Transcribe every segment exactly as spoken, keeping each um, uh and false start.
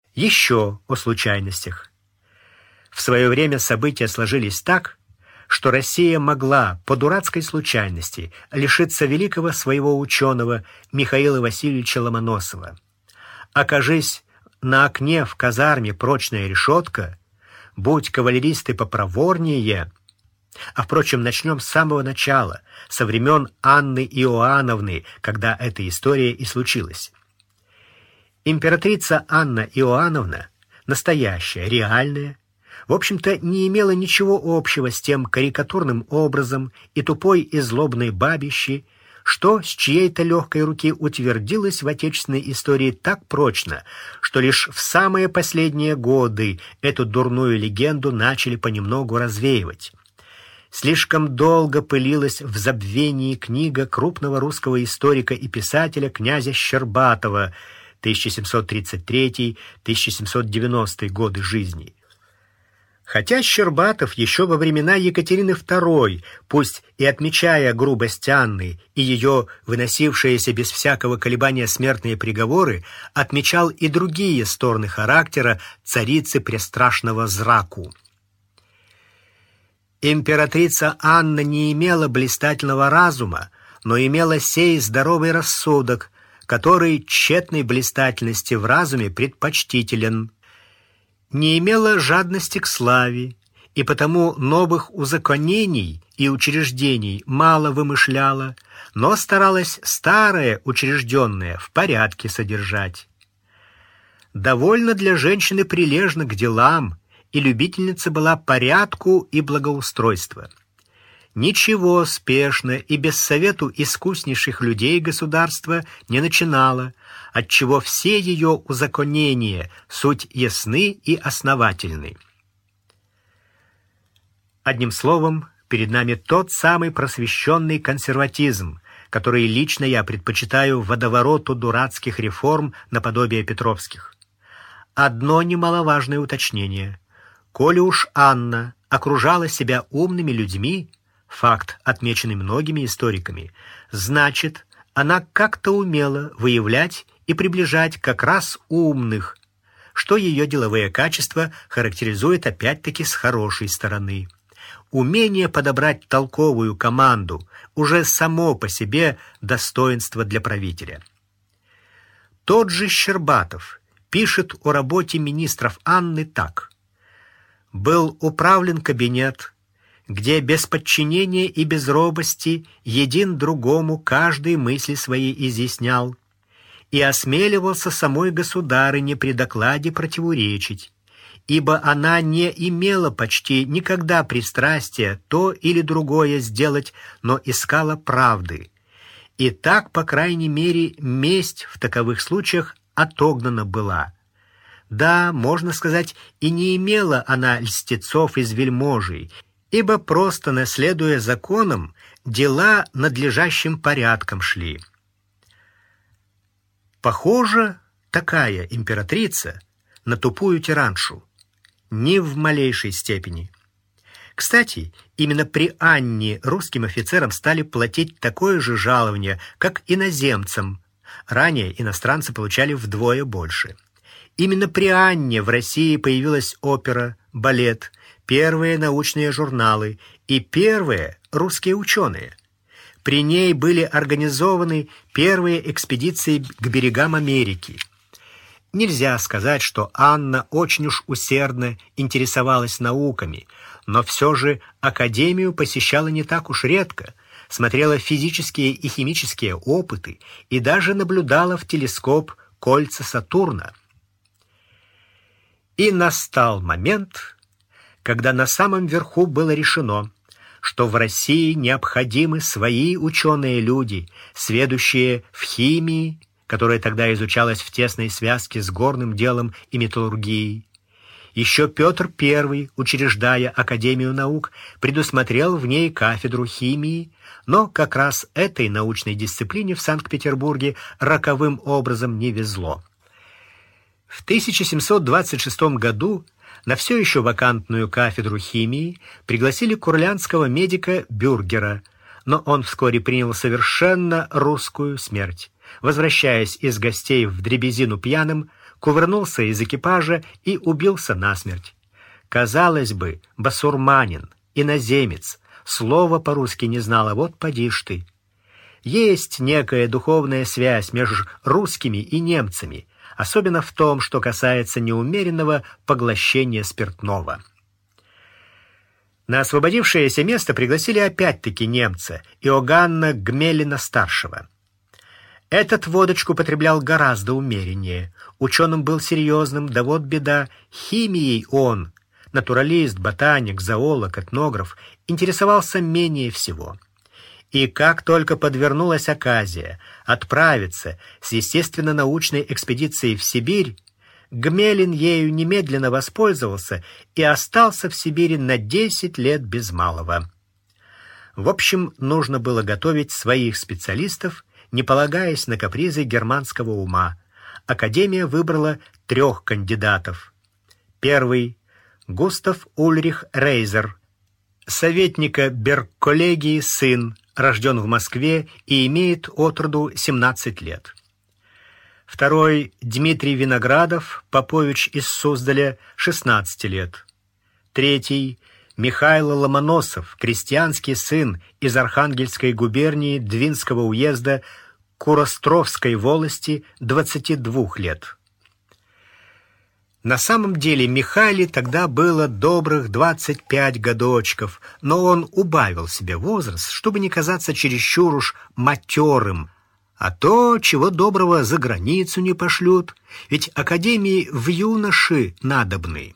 Еще о случайностях. В свое время события сложились так, что Россия могла по дурацкой случайности лишиться великого своего ученого Михаила Васильевича Ломоносова. Окажись на окне в казарме прочная решетка, будь кавалеристы попроворнее. А, впрочем, начнем с самого начала, со времен Анны Иоанновны, когда эта история и случилась. Императрица Анна Иоанновна, настоящая, реальная, в общем-то, не имела ничего общего с тем карикатурным образом и тупой и злобной бабищей, что с чьей-то легкой руки утвердилось в отечественной истории так прочно, что лишь в самые последние годы эту дурную легенду начали понемногу развеивать. Слишком долго пылилась в забвении книга крупного русского историка и писателя князя Щербатова тысяча семьсот тридцать третий — тысяча семьсот девяностый годы жизни. Хотя Щербатов еще во времена Екатерины второй, пусть и отмечая грубость Анны и ее выносившиеся без всякого колебания смертные приговоры, отмечал и другие стороны характера царицы престрашного зраку. Императрица Анна не имела блистательного разума, но имела сей здоровый рассудок, который тщетной блистательности в разуме предпочтителен. Не имела жадности к славе, и потому новых узаконений и учреждений мало вымышляла, но старалась старое учрежденное в порядке содержать. Довольно для женщины прилежна к делам, и любительница была порядку и благоустройства. Ничего спешно и без совету искуснейших людей государства не начинала, отчего все ее узаконения суть ясны и основательны. Одним словом, перед нами тот самый просвещенный консерватизм, который лично я предпочитаю водовороту дурацких реформ наподобие петровских. Одно немаловажное уточнение. Коли уж Анна окружала себя умными людьми, факт, отмеченный многими историками, значит, она как-то умела выявлять и приближать как раз умных, что ее деловые качества характеризует опять-таки с хорошей стороны. Умение подобрать толковую команду уже само по себе достоинство для правителя. Тот же Щербатов пишет о работе министров Анны так: «Был управлен кабинет, где без подчинения и без робости един другому каждый мысли свои изъяснял, и осмеливался самой государыне при докладе противоречить, ибо она не имела почти никогда пристрастия то или другое сделать, но искала правды. И так, по крайней мере, месть в таковых случаях отогнана была. Да, можно сказать, и не имела она льстецов из вельможей, ибо просто наследуя законам, дела надлежащим порядком шли». Похожа такая императрица на тупую тираншу? Ни в малейшей степени. Кстати, именно при Анне русским офицерам стали платить такое же жалование, как иноземцам. Ранее иностранцы получали вдвое больше. Именно при Анне в России появилась опера, балет, первые научные журналы и первые русские ученые. При ней были организованы первые экспедиции к берегам Америки. Нельзя сказать, что Анна очень уж усердно интересовалась науками, но все же академию посещала не так уж редко, смотрела физические и химические опыты и даже наблюдала в телескоп кольца Сатурна. И настал момент, когда на самом верху было решено, что в России необходимы свои ученые люди, сведущие в химии, которая тогда изучалась в тесной связке с горным делом и металлургией. Еще Петр Первый, учреждая Академию наук, предусмотрел в ней кафедру химии, но как раз этой научной дисциплине в Санкт-Петербурге роковым образом не везло. В тысяча семьсот двадцать шестом году на все еще вакантную кафедру химии пригласили курлянского медика Бюргера, но он вскоре принял совершенно русскую смерть. Возвращаясь из гостей в дребезину пьяным, кувырнулся из экипажа и убился насмерть. Казалось бы, басурманин, иноземец, слова по-русски не знал, а вот поди ж ты. Есть некая духовная связь между русскими и немцами, особенно в том, что касается неумеренного поглощения спиртного. На освободившееся место пригласили опять-таки немца, Иоганна Гмелина-старшего. Этот водочку потреблял гораздо умереннее. Ученым был серьезным, да вот беда, химией он, натуралист, ботаник, зоолог, этнограф, интересовался менее всего. И как только подвернулась оказия отправиться с естественно-научной экспедицией в Сибирь, Гмелин ею немедленно воспользовался и остался в Сибири на десять лет без малого. В общем, нужно было готовить своих специалистов, не полагаясь на капризы германского ума. Академия выбрала трех кандидатов. Первый — Густав Ульрих Рейзер, советника Берг-коллегии сын, рожден в Москве и имеет от роду семнадцать лет. Второй — Дмитрий Виноградов, попович из Суздаля, шестнадцать лет. Третий — Михаил Ломоносов, крестьянский сын из Архангельской губернии Двинского уезда Куростровской волости, двадцати двух лет. На самом деле Михаиле тогда было добрых двадцать пять годочков, но он убавил себе возраст, чтобы не казаться чересчур уж матерым, а то, чего доброго, за границу не пошлют, ведь академии в юноши надобны.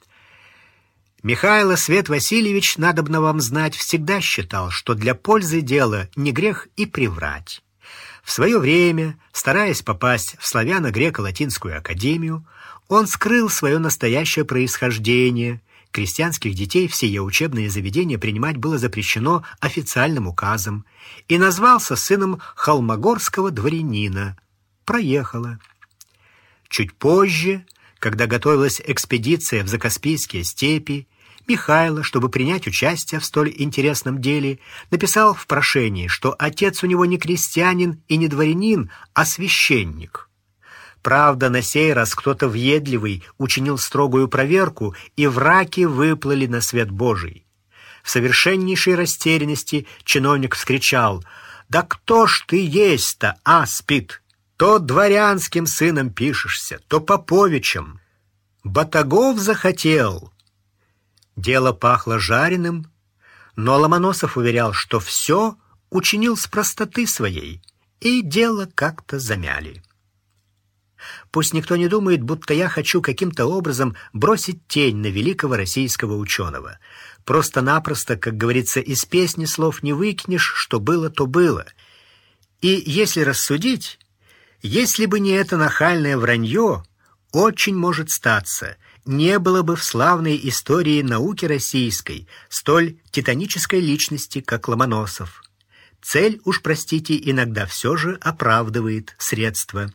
Михаил Свет Васильевич, надобно вам знать, всегда считал, что для пользы дела не грех и приврать. В свое время, стараясь попасть в славяно-греко-латинскую академию, он скрыл свое настоящее происхождение. Крестьянских детей в сие учебные заведения принимать было запрещено официальным указом, и назвался сыном холмогорского дворянина. Проехало. Чуть позже, когда готовилась экспедиция в Закаспийские степи, Михаил, чтобы принять участие в столь интересном деле, написал в прошении, что отец у него не крестьянин и не дворянин, а священник. Правда, на сей раз кто-то въедливый учинил строгую проверку, и враки выплыли на свет Божий. В совершеннейшей растерянности чиновник вскричал: «Да кто ж ты есть-то, аспид? То дворянским сыном пишешься, то поповичем. Батагов захотел». Дело пахло жареным, но Ломоносов уверял, что все учинил с простоты своей, и дело как-то замяли. Пусть никто не думает, будто я хочу каким-то образом бросить тень на великого российского ученого. Просто-напросто, как говорится, из песни слов не выкинешь, что было, то было. И если рассудить, если бы не это нахальное вранье, очень может статься, не было бы в славной истории науки российской столь титанической личности, как Ломоносов. Цель, уж простите, иногда все же оправдывает средства.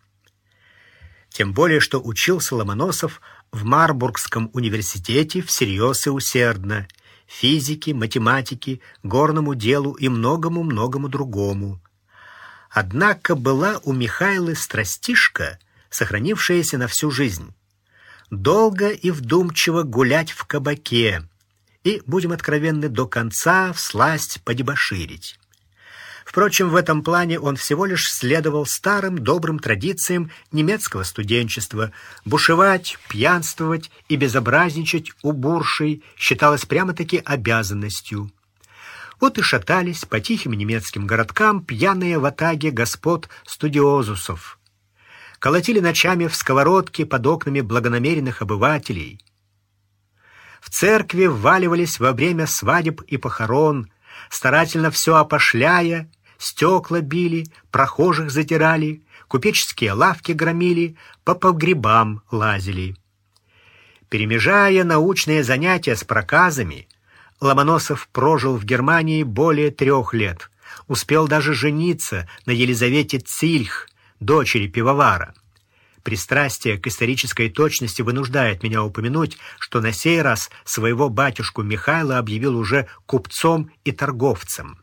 Тем более, что учился Ломоносов в Марбургском университете всерьез и усердно, физике, математике, горному делу и многому-многому другому. Однако была у Михаила страстишка, сохранившаяся на всю жизнь. Долго и вдумчиво гулять в кабаке и, будем откровенны, до конца всласть подебоширить. Впрочем, в этом плане он всего лишь следовал старым добрым традициям немецкого студенчества. Бушевать, пьянствовать и безобразничать у буршей считалось прямо-таки обязанностью. Вот и шатались по тихим немецким городкам пьяные ватаги господ студиозусов. Колотили ночами в сковородке под окнами благонамеренных обывателей. В церкви вваливались во время свадеб и похорон, старательно все опошляя, стекла били, прохожих затирали, купеческие лавки громили, по погребам лазили. Перемежая научные занятия с проказами, Ломоносов прожил в Германии более трех лет, успел даже жениться на Елизавете Цильх, дочери пивовара. Пристрастие к исторической точности вынуждает меня упомянуть, что на сей раз своего батюшку Михаила объявил уже купцом и торговцем.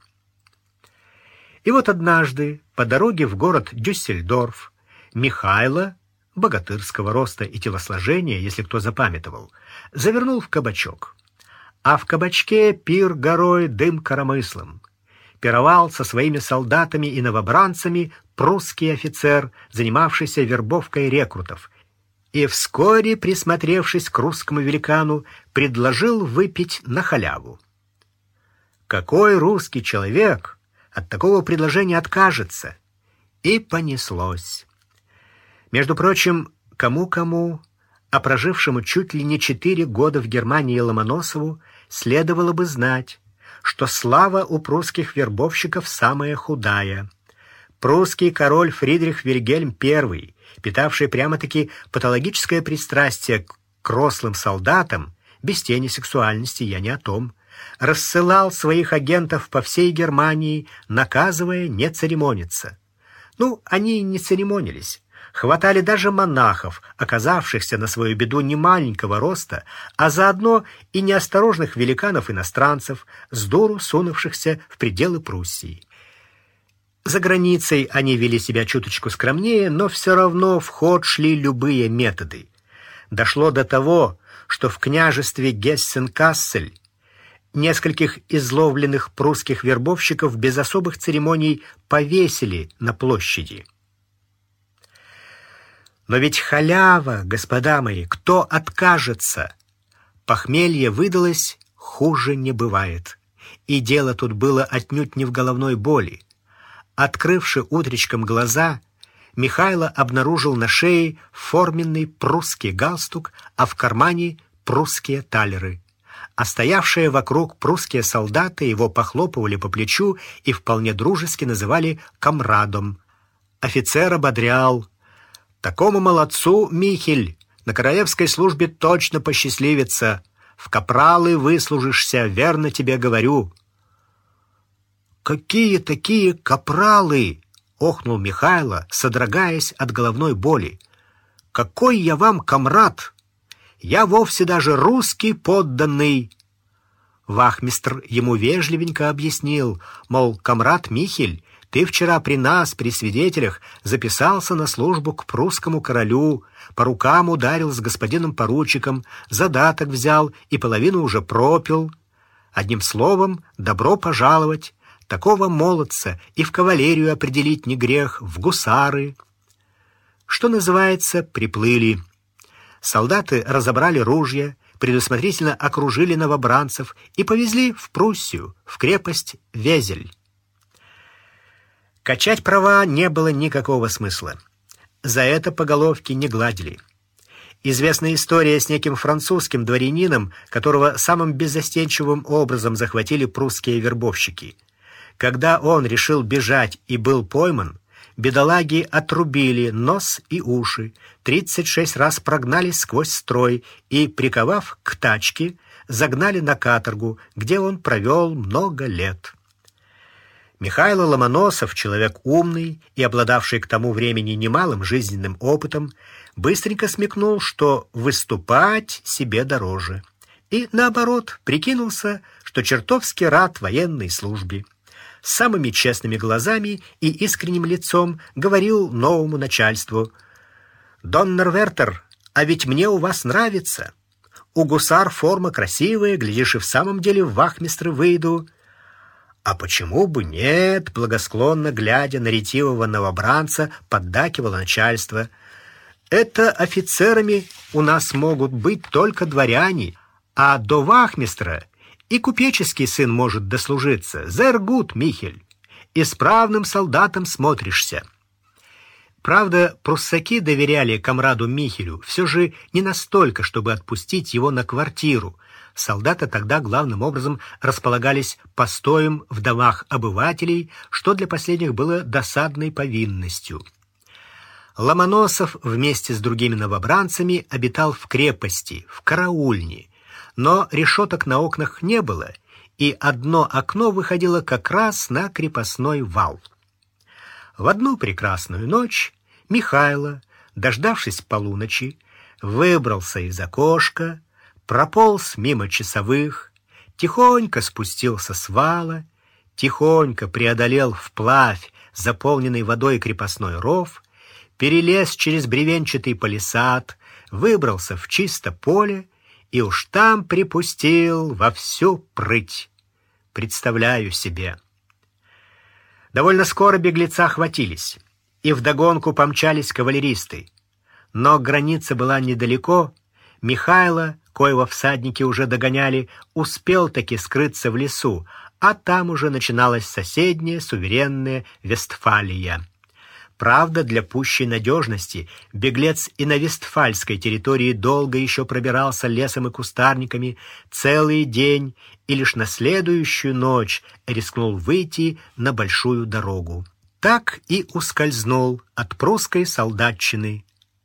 И вот однажды по дороге в город Дюссельдорф Михаила, богатырского роста и телосложения, если кто запамятовал, завернул в кабачок. А в кабачке пир горой, дым коромыслом. Пировал со своими солдатами и новобранцами прусский офицер, занимавшийся вербовкой рекрутов, и вскоре, присмотревшись к русскому великану, предложил выпить на халяву. Какой русский человек от такого предложения откажется? И понеслось. Между прочим, кому-кому, а прожившему чуть ли не четыре года в Германии Ломоносову, следовало бы знать, что слава у прусских вербовщиков самая худая. Прусский король Фридрих Вильгельм I, питавший прямо-таки патологическое пристрастие к рослым солдатам, без тени сексуальности, я не о том, рассылал своих агентов по всей Германии, наказывая не церемониться. Ну, они и не церемонились. Хватали даже монахов, оказавшихся на свою беду не маленького роста, а заодно и неосторожных великанов-иностранцев, с дуру сунувшихся в пределы Пруссии. За границей они вели себя чуточку скромнее, но все равно в ход шли любые методы. Дошло до того, что в княжестве Гессен-Кассель нескольких изловленных прусских вербовщиков без особых церемоний повесили на площади. Но ведь халява, господа мои, кто откажется? Похмелье выдалось, хуже не бывает. И дело тут было отнюдь не в головной боли. Открывши утречком глаза, Михайло обнаружил на шее форменный прусский галстук, а в кармане прусские талеры. А стоявшие вокруг прусские солдаты его похлопывали по плечу и вполне дружески называли комрадом. Офицер ободрял: «Такому молодцу, Михель, на королевской службе точно посчастливится. В капралы выслужишься, верно тебе говорю». «Какие такие капралы?» — охнул Михайло, содрогаясь от головной боли. «Какой я вам комрад! Я вовсе даже русский подданный». Вахмистр ему вежливенько объяснил, мол, комрад Михель, ты вчера при нас, при свидетелях, записался на службу к прусскому королю, по рукам ударил с господином поручиком, задаток взял и половину уже пропил. Одним словом, добро пожаловать. Такого молодца и в кавалерию определить не грех, в гусары. Что называется, приплыли. Солдаты разобрали ружья, предусмотрительно окружили новобранцев и повезли в Пруссию, в крепость Везель. Качать права не было никакого смысла. За это по головке не гладили. Известна история с неким французским дворянином, которого самым беззастенчивым образом захватили прусские вербовщики. Когда он решил бежать и был пойман, бедолаги отрубили нос и уши, тридцать шесть раз прогнали сквозь строй и, приковав к тачке, загнали на каторгу, где он провел много лет. Михайло Ломоносов, человек умный и обладавший к тому времени немалым жизненным опытом, быстренько смекнул, что выступать себе дороже, и, наоборот, прикинулся, что чертовски рад военной службе. С самыми честными глазами и искренним лицом говорил новому начальству: «Доннер Вертер, а ведь мне у вас нравится. У гусар форма красивая, глядишь, и в самом деле в вахмистры выйду». «А почему бы нет?» — благосклонно глядя на ретивого новобранца, поддакивало начальство. «Это офицерами у нас могут быть только дворяне, а до вахмистра и купеческий сын может дослужиться. Зергут, Михель, исправным солдатом смотришься». Правда, пруссаки доверяли комраду Михелю все же не настолько, чтобы отпустить его на квартиру. Солдаты тогда главным образом располагались постоем в домах обывателей, что для последних было досадной повинностью. Ломоносов вместе с другими новобранцами обитал в крепости, в караульне, но решеток на окнах не было, и одно окно выходило как раз на крепостной вал. В одну прекрасную ночь Михайло, дождавшись полуночи, выбрался из окошка, прополз мимо часовых, тихонько спустился с вала, тихонько преодолел вплавь заполненный водой крепостной ров, перелез через бревенчатый палисад, выбрался в чисто поле и уж там припустил во всю прыть. Представляю себе. Довольно скоро беглеца хватились, и вдогонку помчались кавалеристы. Но граница была недалеко. Михайло, коего всадники уже догоняли, успел таки скрыться в лесу, а там уже начиналась соседняя суверенная Вестфалия. Правда, для пущей надежности беглец и на вестфальской территории долго еще пробирался лесом и кустарниками целый день и лишь на следующую ночь рискнул выйти на большую дорогу. Так и ускользнул от прусской солдатчины.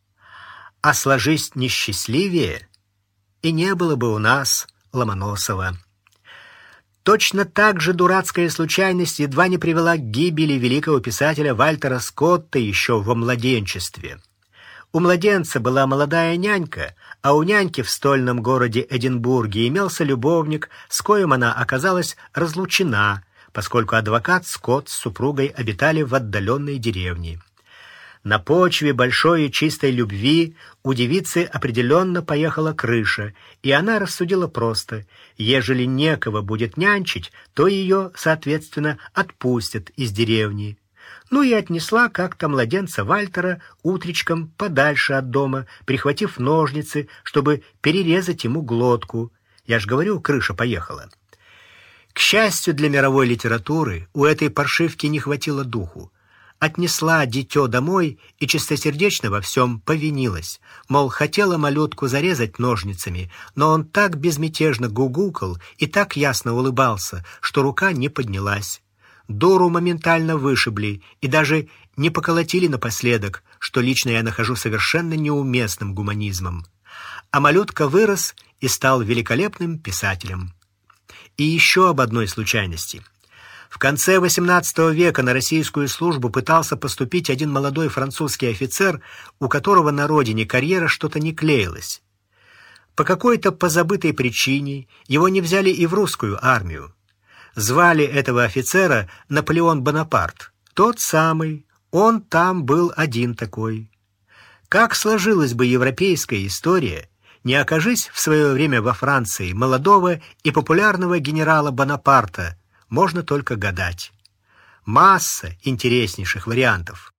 А сложись несчастливее, и не было бы у нас Ломоносова. Точно так же дурацкая случайность едва не привела к гибели великого писателя Вальтера Скотта еще во младенчестве. У младенца была молодая нянька, а у няньки в стольном городе Эдинбурге имелся любовник, с коим она оказалась разлучена, поскольку адвокат Скотт с супругой обитали в отдаленной деревне. На почве большой и чистой любви у девицы определенно поехала крыша, и она рассудила просто: ежели некого будет нянчить, то ее, соответственно, отпустят из деревни. Ну и отнесла как-то младенца Вальтера утречком подальше от дома, прихватив ножницы, чтобы перерезать ему глотку. Я ж говорю, крыша поехала. К счастью для мировой литературы, у этой паршивки не хватило духу. Отнесла дитё домой и чистосердечно во всем повинилась. Мол, хотела малютку зарезать ножницами, но он так безмятежно гугукал и так ясно улыбался, что рука не поднялась. Дуру моментально вышибли и даже не поколотили напоследок, что лично я нахожу совершенно неуместным гуманизмом. А малютка вырос и стал великолепным писателем. И еще об одной случайности. В конце восемнадцатого века на российскую службу пытался поступить один молодой французский офицер, у которого на родине карьера что-то не клеилась. По какой-то позабытой причине его не взяли и в русскую армию. Звали этого офицера Наполеон Бонапарт. Тот самый, он там был один такой. Как сложилась бы европейская история, не окажись в свое время во Франции молодого и популярного генерала Бонапарта, можно только гадать. Масса интереснейших вариантов.